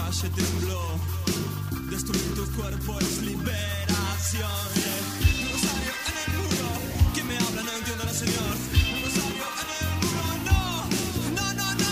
calle tembló. Destruir tu cuerpo es liberación. Un rosario en el muro. ¿Quién me habla? No entiendo, no, señor. Un rosario en el muro. No, no, no, no.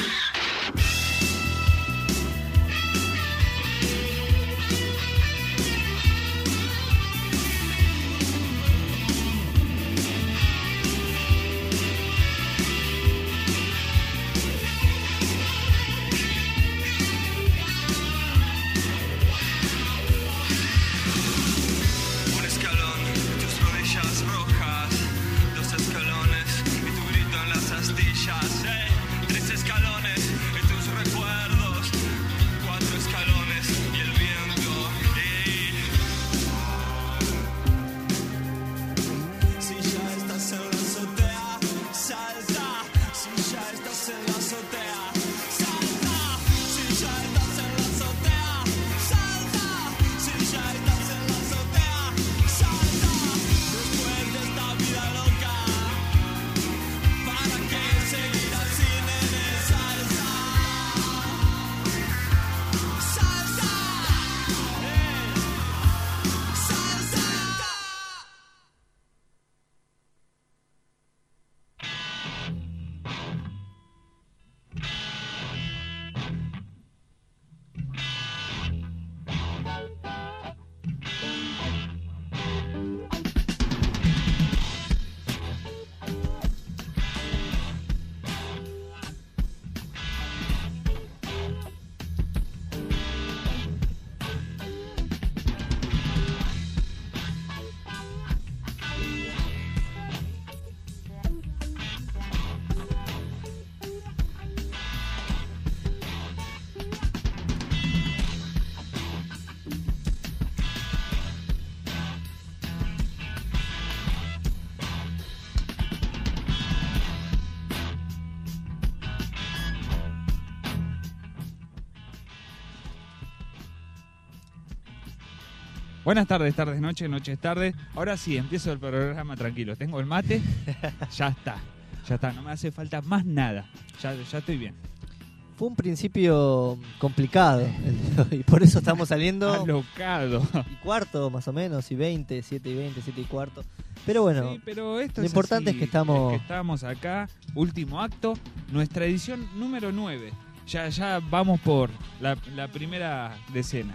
Buenas tardes, tardes, noches, noches, tardes. Ahora sí, empiezo el programa tranquilo. Tengo el mate, ya está, no me hace falta más nada. Ya estoy bien. Fue un principio complicado y por eso estamos saliendo alocado. Y cuarto más o menos, y 20, 7 y 20, 7 y cuarto. Pero bueno, sí, pero esto lo importante así, es que estamos acá, último acto, nuestra edición número 9. Ya vamos por la primera decena.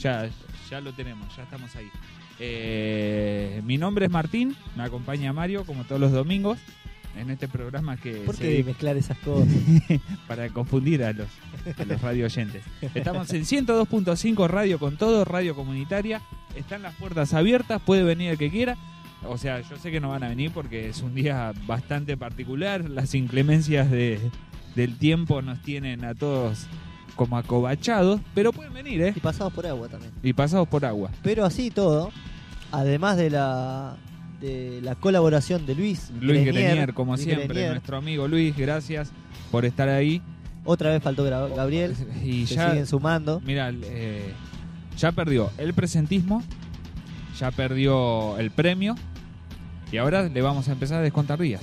Ya lo tenemos, ya estamos ahí. Mi nombre es Martín, me acompaña Mario como todos los domingos en este programa que... ¿Por qué mezclar esas cosas? Para confundir a los radio oyentes. Estamos en 102.5 Radio con todo, radio comunitaria. Están las puertas abiertas, puede venir el que quiera. O sea, yo sé que no van a venir porque es un día bastante particular. Las inclemencias del tiempo nos tienen a todos como acobachados, pero pueden venir, ¿eh? Y pasados por agua también. Y pasados por agua. Pero así todo, además de la colaboración de Luis Grenier, como Luis siempre, Grenier. Nuestro amigo Luis, gracias por estar ahí. Otra vez faltó Gabriel, y se ya siguen sumando. Mira, ya perdió el presentismo, ya perdió el premio y ahora le vamos a empezar a descontar días.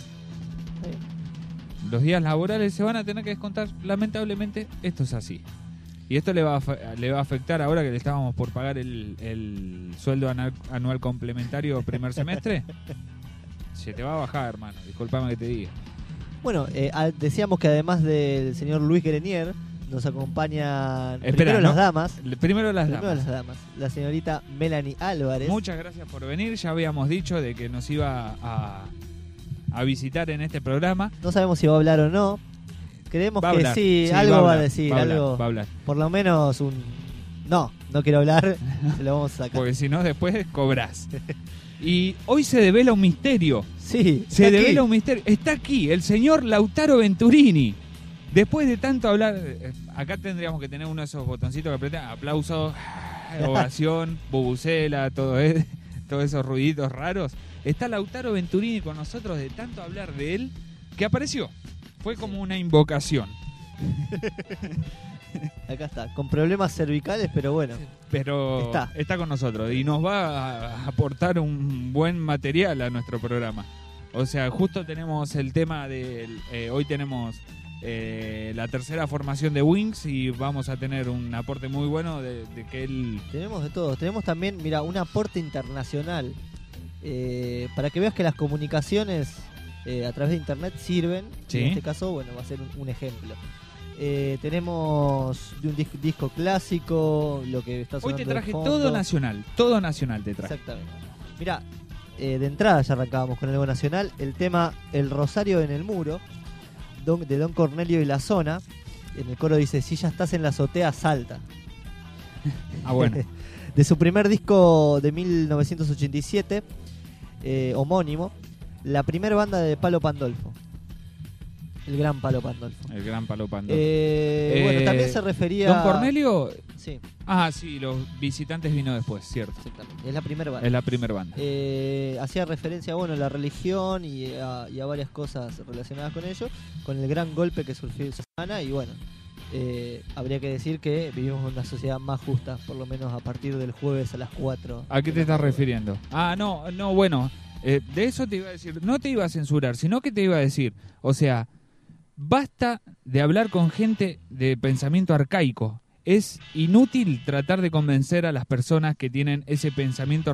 Los días laborales se van a tener que descontar, lamentablemente, esto es así. Y esto le va a afectar ahora que le estábamos por pagar el sueldo anual complementario primer semestre. Se te va a bajar, hermano, disculpame que te diga. Bueno, decíamos que además del señor Luis Grenier, nos acompañan las damas. Primero las damas. La señorita Melanie Álvarez. Muchas gracias por venir, ya habíamos dicho de que nos iba a visitar en este programa. No sabemos si va a hablar o no. Creemos que hablar. Sí, algo va a decir. Va a hablar. Por lo menos un... No quiero hablar, se lo vamos a sacar. Porque si no, después cobrás. Y hoy se devela un misterio. Sí, se devela un misterio. Está aquí el señor Lautaro Venturini. Después de tanto hablar, acá tendríamos que tener uno de esos botoncitos que apretan aplauso, ovación, bubucela, todos esos ruiditos raros. Está Lautaro Venturini con nosotros de tanto hablar de él que apareció. Fue como una invocación. Acá está, con problemas cervicales, pero bueno. Pero está con nosotros y nos va a aportar un buen material a nuestro programa. O sea, justo tenemos el tema del... hoy tenemos la tercera formación de Wings y vamos a tener un aporte muy bueno de que él... Tenemos de todo. Tenemos también, mira, un aporte internacional. Para que veas que las comunicaciones a través de internet sirven. Sí. En este caso, bueno, va a ser un ejemplo. Tenemos de un disco clásico, lo que está sonando. Hoy te traje de fondo. todo nacional te traje. Exactamente. Mira, de entrada ya arrancábamos con algo nacional. El tema El Rosario en el Muro, de Don Cornelio y La Zona. En el coro dice: si ya estás en la azotea, salta. Ah, bueno. De su primer disco de 1987, homónimo, la primera banda de Palo Pandolfo. El gran Palo Pandolfo. El gran Palo Pandolfo. Bueno, también se refería... Don Cornelio... Sí. Ah, sí, Los Visitantes vino después, cierto. Exactamente. Es la primera banda. Es la primera banda. Hacía referencia, bueno, a la religión y a varias cosas relacionadas con ello, con el gran golpe que surgió esa semana. Y bueno, habría que decir que vivimos en una sociedad más justa, por lo menos a partir del jueves a las 4. ¿A qué te estás refiriendo? Ah, no, bueno, de eso te iba a decir. No te iba a censurar, sino que te iba a decir, o sea, basta de hablar con gente de pensamiento arcaico. Es inútil tratar de convencer a las personas que tienen ese pensamiento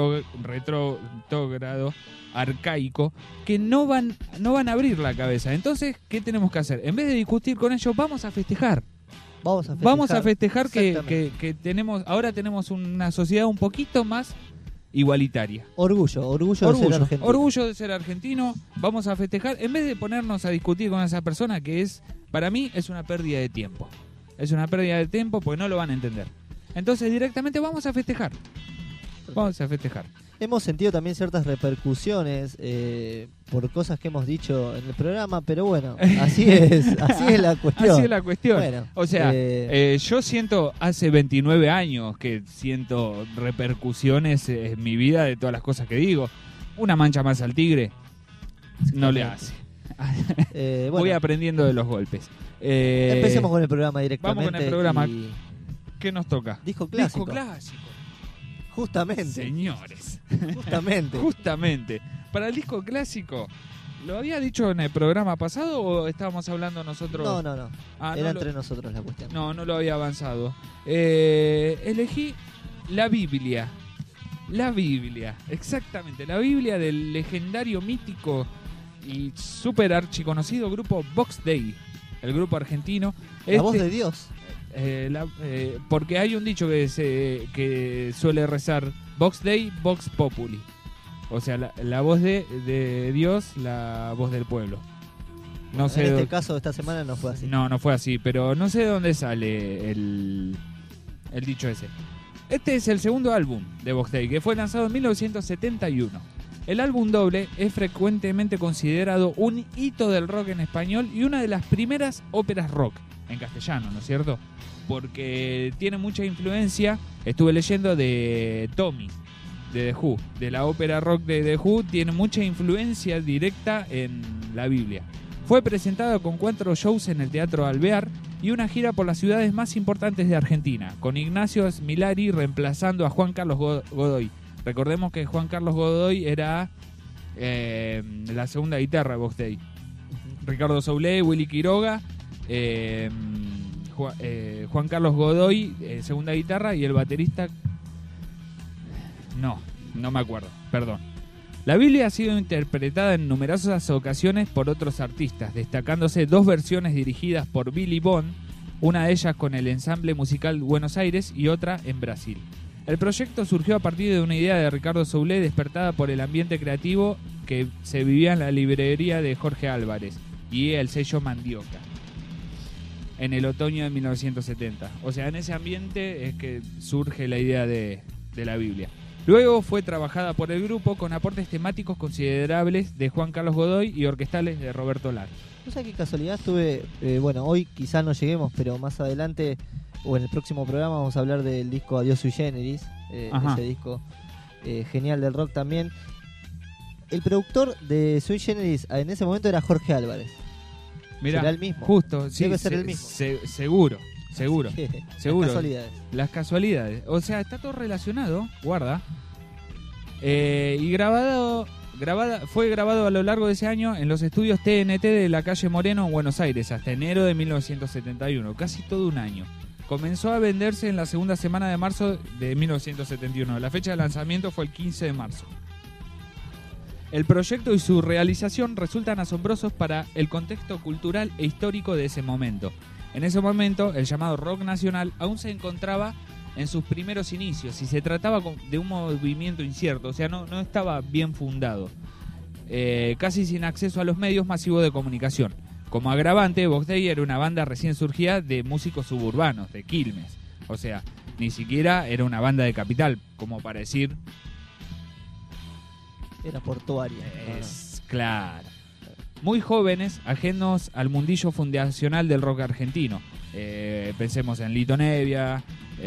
retrógrado, arcaico, que no van a abrir la cabeza. Entonces, ¿qué tenemos que hacer? En vez de discutir con ellos, vamos a festejar. Vamos a festejar que ahora tenemos una sociedad un poquito más igualitaria. Orgullo de ser argentino. Orgullo de ser argentino. Vamos a festejar. En vez de ponernos a discutir con esa persona que para mí es una pérdida de tiempo. Es una pérdida de tiempo porque no lo van a entender. Entonces directamente vamos a festejar. Vamos a festejar. Hemos sentido también ciertas repercusiones por cosas que hemos dicho en el programa, pero bueno, así es la cuestión. Así es la cuestión. Bueno, o sea, yo siento hace 29 años que siento repercusiones en mi vida de todas las cosas que digo. Una mancha más al tigre no le hace. Bueno, voy aprendiendo de los golpes. Empecemos con el programa directamente. Vamos con el programa. ¿Qué nos toca? Disco clásico. Justamente. Señores. Justamente. Para el disco clásico, ¿lo había dicho en el programa pasado o estábamos hablando nosotros? No. Era entre nosotros la cuestión. No lo había avanzado. Elegí la Biblia. La Biblia, exactamente. La Biblia del legendario, mítico y súper archiconocido grupo Vox Dei. El grupo argentino. La voz de Dios. Porque hay un dicho que suele rezar: Vox Dei, Vox Populi. O sea, la voz de Dios, la voz del pueblo. No sé en este caso, esta semana no fue así. No fue así, pero no sé de dónde sale el dicho ese. Este es el segundo álbum de Vox Dei, que fue lanzado en 1971. El álbum doble es frecuentemente considerado un hito del rock en español y una de las primeras óperas rock en castellano, ¿no es cierto? Porque tiene mucha influencia, estuve leyendo, de Tommy, de The Who, de la ópera rock de The Who, tiene mucha influencia directa en la Biblia. Fue presentado con 4 shows en el Teatro Alvear y una gira por las ciudades más importantes de Argentina, con Ignacio Smilari reemplazando a Juan Carlos Godoy. Recordemos que Juan Carlos Godoy era la segunda guitarra de Vox Dei. Ricardo Soulé, Willy Quiroga, Juan Carlos Godoy, segunda guitarra, y el baterista... No me acuerdo, perdón. La Biblia ha sido interpretada en numerosas ocasiones por otros artistas, destacándose 2 versiones dirigidas por Billy Bond, una de ellas con el ensamble musical Buenos Aires y otra en Brasil. El proyecto surgió a partir de una idea de Ricardo Soulé despertada por el ambiente creativo que se vivía en la librería de Jorge Álvarez y el sello Mandioca en el otoño de 1970. O sea, en ese ambiente es que surge la idea de la Biblia. Luego fue trabajada por el grupo con aportes temáticos considerables de Juan Carlos Godoy y orquestales de Roberto Lar. No sé qué casualidad tuve, bueno, hoy quizás no lleguemos, pero más adelante o en el próximo programa vamos a hablar del disco Adiós Sui Generis, ese disco genial del rock también. El productor de Sui Generis en ese momento era Jorge Álvarez. Mirá, ¿será el mismo? Justo, sí. Debe ser el mismo. Seguro. Las casualidades. Las casualidades. O sea, está todo relacionado, guarda. Y grabado Fue grabado a lo largo de ese año en los estudios TNT de la calle Moreno en Buenos Aires hasta enero de 1971, casi todo un año. Comenzó a venderse en la segunda semana de marzo de 1971. La fecha de lanzamiento fue el 15 de marzo. El proyecto y su realización resultan asombrosos para el contexto cultural e histórico de ese momento. En ese momento, el llamado rock nacional aún se encontraba en sus primeros inicios y se trataba de un movimiento incierto, o sea, no estaba bien fundado, casi sin acceso a los medios masivos de comunicación. Como agravante, Box Day era una banda recién surgida de músicos suburbanos, de Quilmes, o sea, ni siquiera era una banda de capital, como para decir... Era portuaria. Claro. Muy jóvenes, ajenos al mundillo fundacional del rock argentino. Pensemos en Lito Nevia,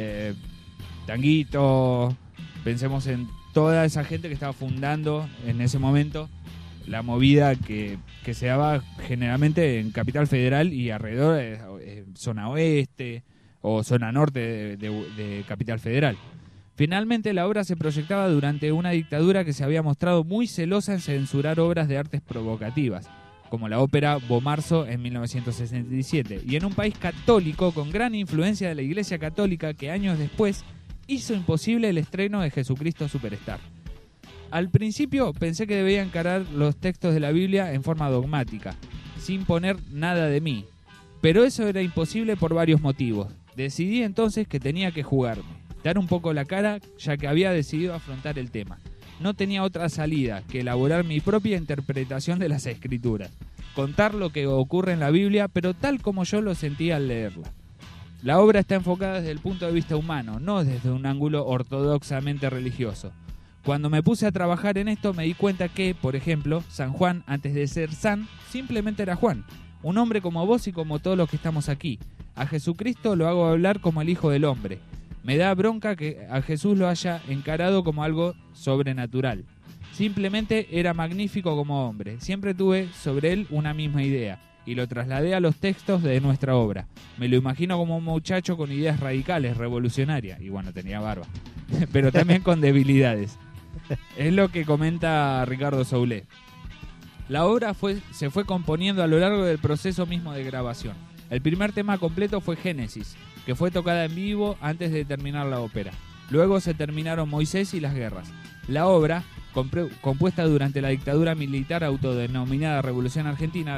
Tanguito, pensemos en toda esa gente que estaba fundando en ese momento la movida que se daba generalmente en Capital Federal y alrededor, zona oeste o zona norte de Capital Federal. Finalmente, la obra se proyectaba durante una dictadura que se había mostrado muy celosa en censurar obras de artes provocativas, como la ópera Bomarzo en 1967, y en un país católico con gran influencia de la Iglesia Católica que años después hizo imposible el estreno de Jesucristo Superstar. Al principio pensé que debía encarar los textos de la Biblia en forma dogmática, sin poner nada de mí, pero eso era imposible por varios motivos. Decidí entonces que tenía que jugarme, dar un poco la cara, ya que había decidido afrontar el tema. No tenía otra salida que elaborar mi propia interpretación de las escrituras, contar lo que ocurre en la Biblia, pero tal como yo lo sentía al leerla. La obra está enfocada desde el punto de vista humano, no desde un ángulo ortodoxamente religioso. Cuando me puse a trabajar en esto me di cuenta que, por ejemplo, San Juan, antes de ser San, simplemente era Juan, un hombre como vos y como todos los que estamos aquí. A Jesucristo lo hago hablar como el Hijo del Hombre. Me da bronca que a Jesús lo haya encarado como algo sobrenatural. Simplemente era magnífico como hombre. Siempre tuve sobre él una misma idea y lo trasladé a los textos de nuestra obra. Me lo imagino como un muchacho con ideas radicales, revolucionarias. Y bueno, tenía barba. Pero también con debilidades. Es lo que comenta Ricardo Soulé. La obra se fue componiendo a lo largo del proceso mismo de grabación. El primer tema completo fue Génesis, que fue tocada en vivo antes de terminar la ópera. Luego se terminaron Moisés y las guerras. La obra, compuesta durante la dictadura militar autodenominada Revolución Argentina,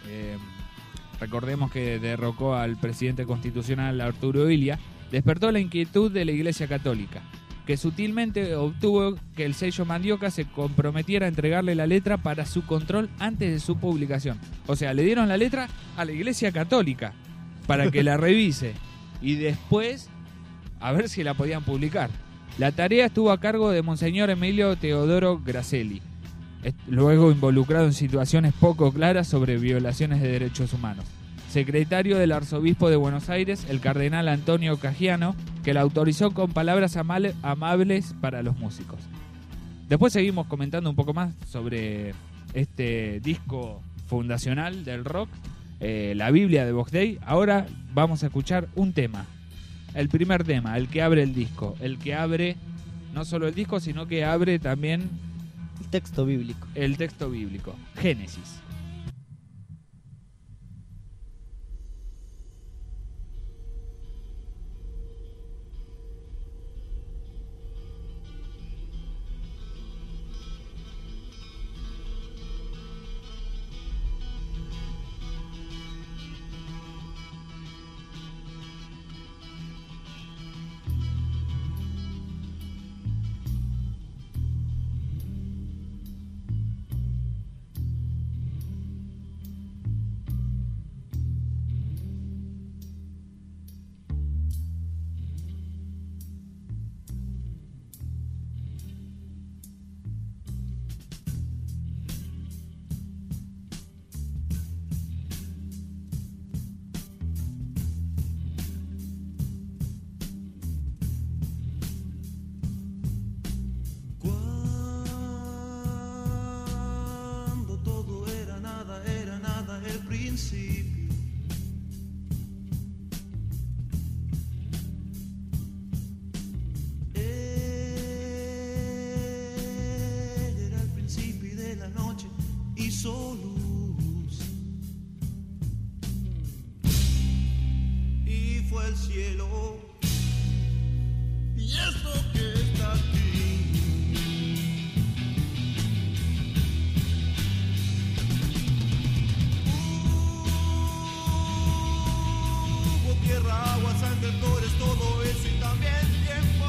recordemos que derrocó al presidente constitucional Arturo Illia, despertó la inquietud de la Iglesia Católica, que sutilmente obtuvo que el sello Mandioca se comprometiera a entregarle la letra para su control antes de su publicación. O sea, le dieron la letra a la Iglesia Católica para que la revise y después a ver si la podían publicar. La tarea estuvo a cargo de Monseñor Emilio Teodoro Gracelli, luego involucrado en situaciones poco claras sobre violaciones de derechos humanos. Secretario del Arzobispo de Buenos Aires, el cardenal Antonio Cagiano, que la autorizó con palabras amables para los músicos. Después seguimos comentando un poco más sobre este disco fundacional del rock, la Biblia de Box Day. Ahora vamos a escuchar un tema. El primer tema, el que abre el disco. El que abre no solo el disco, sino que abre también... el texto bíblico. El texto bíblico. Génesis. cielo. Y esto que está aquí. Hubo tierra, agua, sangre, flores, todo eso y también tiempo.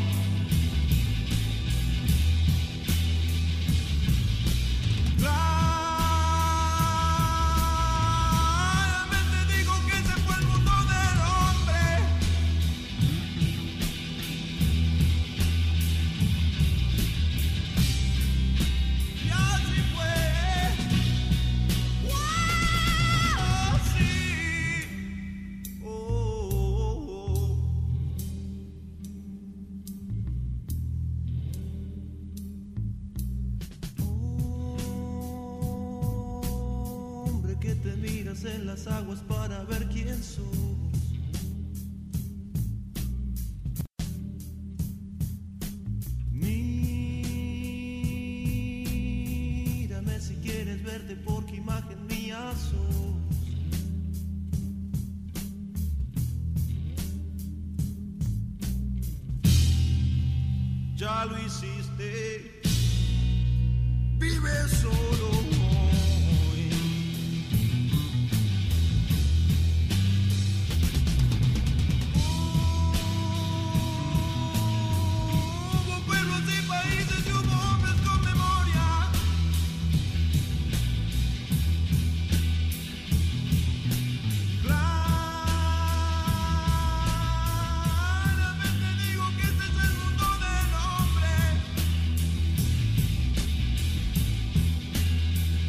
Realmente digo que ese fue el mundo del hombre. Y así fue. ¡Wow! Sí. Oh, oh, oh. Hombre que te miras en las aguas para ver quién sos. Mírame si quieres verte porque imagen mía sos. Ya lo hiciste. Vive solo hoy. Hubo pueblos y países y hubo hombres con memoria. Claramente digo que este es el mundo del hombre.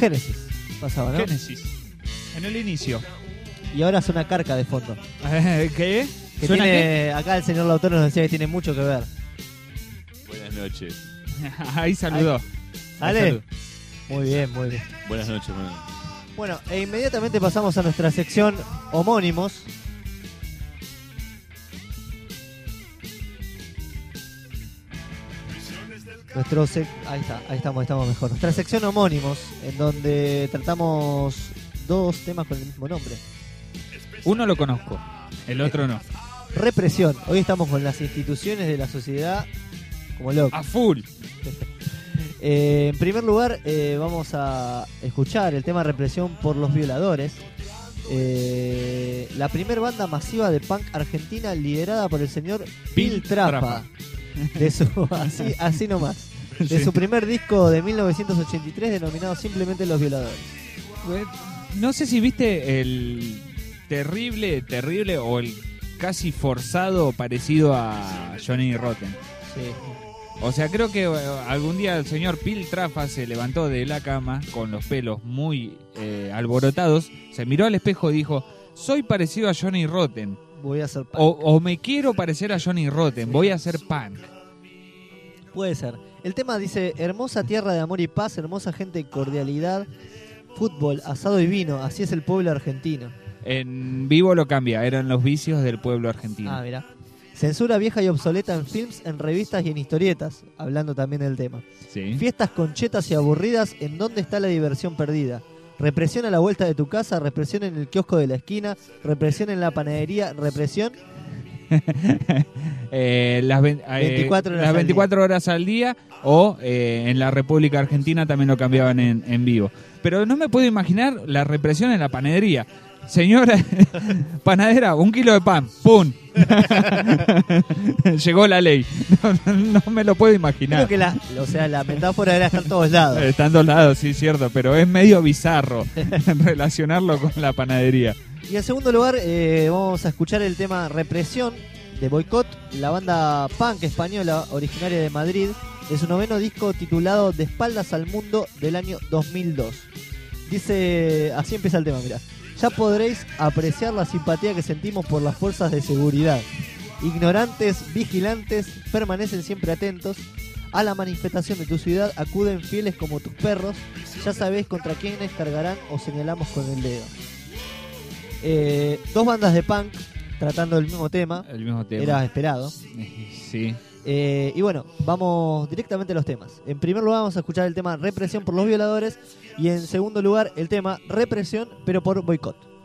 Génesis pasaba, ¿no? Génesis. En el inicio. Y ahora suena Carca de fondo. ¿Qué? Que ¿Suena tiene, acá el señor Lautaro nos decía que tiene mucho que ver. Buenas noches. Ahí saludó. ¿Sale? Ahí saludó. Muy bien, muy bien. Buenas noches, bueno. Bueno, e inmediatamente pasamos a nuestra sección homónimos. Ahí estamos mejor. Nuestra sección homónimos, en donde tratamos dos temas con el mismo nombre. Uno lo conozco, el otro no. Represión. Hoy estamos con las instituciones de la sociedad como locos. A full. En primer lugar, vamos a escuchar el tema Represión por los violadores. La primer banda masiva de punk argentina liderada por el señor Pil Trapa. De su, así nomás. De su primer disco de 1983 denominado simplemente Los Violadores. No sé si viste el terrible o el casi forzado parecido a Johnny Rotten. Sí. O sea, creo que algún día el señor Pil Trapa se levantó de la cama con los pelos muy alborotados, se miró al espejo y dijo: soy parecido a Johnny Rotten. Voy a hacer punk. O me quiero parecer a Johnny Rotten, voy a hacer punk. Puede ser. El tema dice: hermosa tierra de amor y paz, hermosa gente y cordialidad, fútbol, asado y vino, así es el pueblo argentino. En vivo lo cambia, eran los vicios del pueblo argentino. Ah, mira. Censura vieja y obsoleta en films, en revistas y en historietas, hablando también del tema. Sí. Fiestas conchetas y aburridas, ¿en dónde está la diversión perdida? Represión a la vuelta de tu casa, represión en el kiosco de la esquina, represión en la panadería, represión... las 24 horas al día o en la República Argentina también lo cambiaban en vivo. Pero no me puedo imaginar la represión en la panadería. Señora panadera, 1 kilo de pan, ¡pum! Llegó la ley. No me lo puedo imaginar. Creo que la metáfora era estar en todos lados. Está en todos lados, sí, cierto, pero es medio bizarro relacionarlo con la panadería. Y en segundo lugar vamos a escuchar el tema Represión de Boicot, la banda punk española originaria de Madrid, de su noveno disco titulado De espaldas al mundo del año 2002. Dice, así empieza el tema, mirá. Ya podréis apreciar la simpatía que sentimos por las fuerzas de seguridad. Ignorantes, vigilantes, permanecen siempre atentos. A la manifestación de tu ciudad acuden fieles como tus perros. Ya sabéis contra quiénes cargarán o señalamos con el dedo. Dos bandas de punk tratando el mismo tema. El mismo tema. Era esperado. Sí. Y bueno, vamos directamente a los temas. En primer lugar vamos a escuchar el tema Represión por los violadores. Y en segundo lugar el tema Represión pero por Boicot.